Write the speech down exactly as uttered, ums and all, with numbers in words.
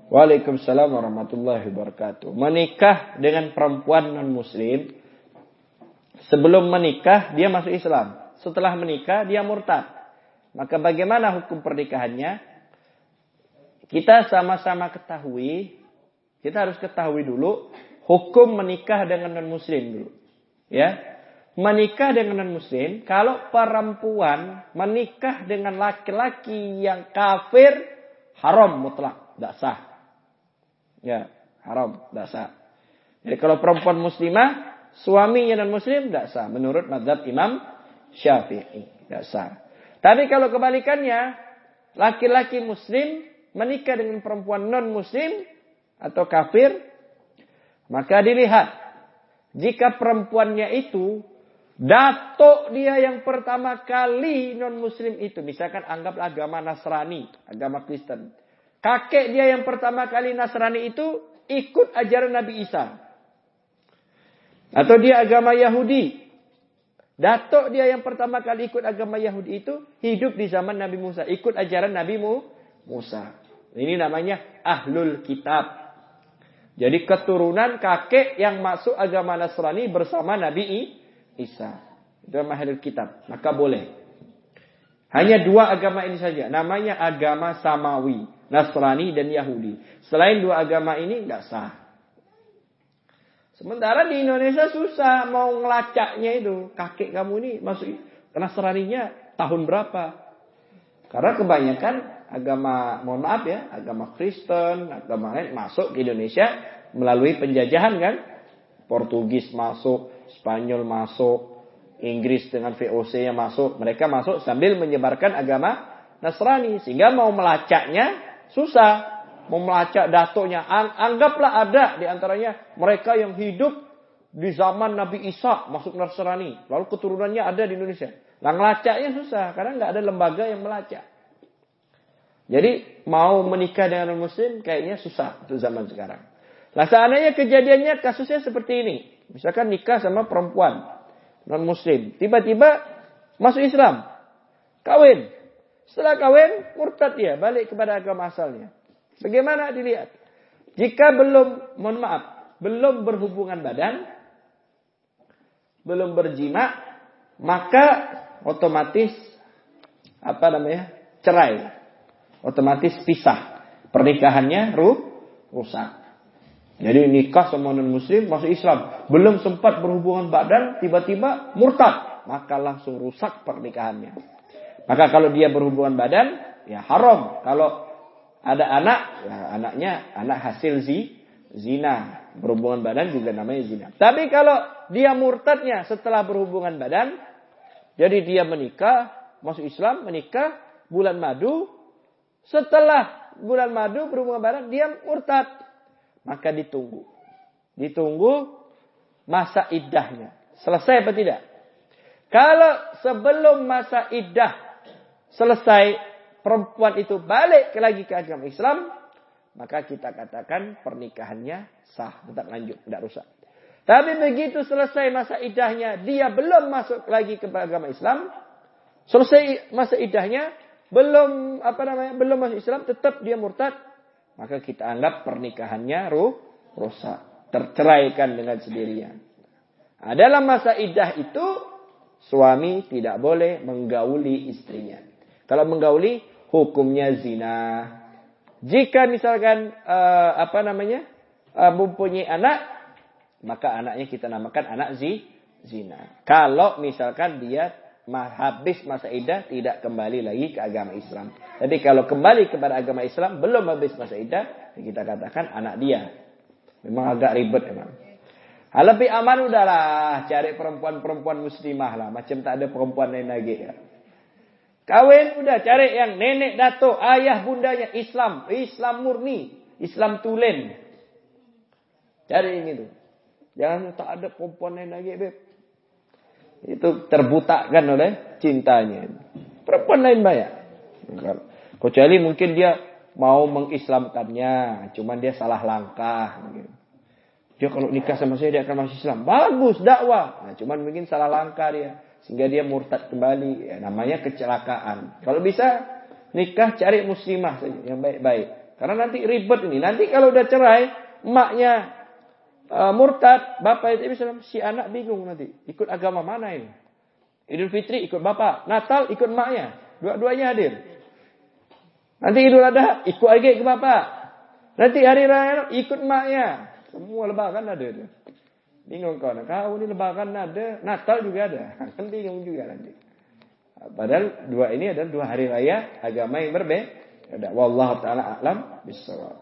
Waalaikumsalam warahmatullahi wabarakatuh. Menikah dengan perempuan non-muslim, sebelum menikah dia masuk Islam. Setelah menikah dia murtad. Maka bagaimana hukum pernikahannya? Kita sama-sama ketahui, kita harus ketahui dulu hukum menikah dengan non-muslim dulu. Ya, menikah dengan non-muslim, kalau perempuan menikah dengan laki-laki yang kafir, haram mutlak, tidak sah. Ya, haram, tidak sah. Jadi kalau perempuan muslimah, suaminya non-muslim, tidak sah. Menurut mazhab Imam Syafi'i, tidak sah. Tapi kalau kebalikannya, laki-laki muslim menikah dengan perempuan non-muslim atau kafir, maka dilihat. Jika perempuannya itu, datuk dia yang pertama kali non-muslim itu, misalkan anggaplah agama Nasrani, agama Kristen. Kakek dia yang pertama kali Nasrani itu ikut ajaran Nabi Isa. Atau dia agama Yahudi. Datuk dia yang pertama kali ikut agama Yahudi itu hidup di zaman Nabi Musa. Ikut ajaran Nabi Musa. Ini namanya Ahlul Kitab. Jadi keturunan kakek yang masuk agama Nasrani bersama Nabi Isa. Itu Ahlul Kitab. Maka boleh. Hanya dua agama ini saja. Namanya agama Samawi. Nasrani dan Yahudi. Selain dua agama ini tidak sah. Sementara di Indonesia susah mau ngelacaknya itu. Kakek kamu ini masuk Nasraninya tahun berapa? Karena kebanyakan agama, mohon maaf ya, agama Kristen, agama lain masuk ke Indonesia melalui penjajahan kan. Portugis masuk, Spanyol masuk, Inggris dengan V O C-nya masuk. Mereka masuk sambil menyebarkan agama Nasrani. Sehingga mau melacaknya susah. Mau melacak datuknya. Anggaplah ada di antaranya mereka yang hidup di zaman Nabi Isa masuk Nasrani. Lalu keturunannya ada di Indonesia. Nah ngelacaknya susah. Karena nggak ada lembaga yang melacak. Jadi mau menikah dengan non-muslim kayaknya susah untuk zaman sekarang. Nah seandainya kejadiannya kasusnya seperti ini. Misalkan nikah sama perempuan non-muslim. Tiba-tiba masuk Islam. Kawin. Setelah kawin, murtad dia. Balik kepada agama asalnya. Bagaimana dilihat? Jika belum, mohon maaf, belum berhubungan badan, belum berjima, maka otomatis, apa namanya, cerai. Otomatis pisah. Pernikahannya ruh, rusak. Jadi nikah sama non-muslim, masuk Islam. Belum sempat berhubungan badan, tiba-tiba murtad. Maka langsung rusak pernikahannya. Maka kalau dia berhubungan badan, ya haram. Kalau ada anak, ya anaknya anak hasil zi, zina. Berhubungan badan juga namanya zina. Tapi kalau dia murtadnya setelah berhubungan badan, jadi dia menikah, masuk Islam, menikah, bulan madu. Setelah bulan madu berhubungan badan, dia murtad. Maka ditunggu. Ditunggu masa iddahnya. Selesai apa tidak? Kalau sebelum masa iddah selesai, perempuan itu balik lagi ke agama Islam, maka kita katakan pernikahannya sah, tetap lanjut, tidak rusak. Tapi begitu selesai masa iddahnya, dia belum masuk lagi ke agama Islam, selesai masa iddahnya, belum apa namanya, belum masuk Islam, tetap dia murtad, maka kita anggap pernikahannya ruh, rusak, terceraikan dengan sendirinya. Nah, dalam masa iddah itu suami tidak boleh menggauli istrinya. Kalau menggauli, hukumnya zina. Jika misalkan uh, apa namanya uh, mempunyai anak, maka anaknya kita namakan anak zi, zina. Kalau misalkan dia habis masa iddah tidak kembali lagi ke agama Islam. Tapi kalau kembali kepada agama Islam belum habis masa iddah, kita katakan anak dia. Memang agak ribet memang. Hal lebih aman udahlah cari perempuan-perempuan muslimah lah, macam tak ada perempuan lain lagi ya. Kawin udah cari yang nenek datuk, ayah bundanya Islam, Islam murni, Islam tulen. Cari yang itu. Jangan tak ada perempuan lain lagi, beb. Itu terbutakan oleh cintanya. Perempuan lain banyak. Kecuali mungkin dia mau mengislamkannya, cuman dia salah langkah. Dia kalau nikah sama saya dia akan masuk Islam. Bagus dakwah. Nah, cuman mungkin salah langkah dia. Sehingga dia murtad kembali. Ya, namanya kecelakaan. Kalau bisa nikah cari muslimah saja yang baik-baik. Karena nanti ribet ini. Nanti kalau udah cerai, emaknya uh, murtad, bapak itu Islam, si anak bingung nanti. Ikut agama mana ini? Idul Fitri ikut bapak, Natal ikut emaknya. Dua-duanya hadir. Nanti Idul Adha ikut lagi ke bapak. Nanti hari raya ikut emaknya. Semua lebaran ada itu. Bingung kau. Kau ini lebaran ada, Natal juga ada. Kan bingung juga nanti. Padahal dua ini adalah dua hari raya agama yang berbeda. Wallahu taala a'lam bishawab.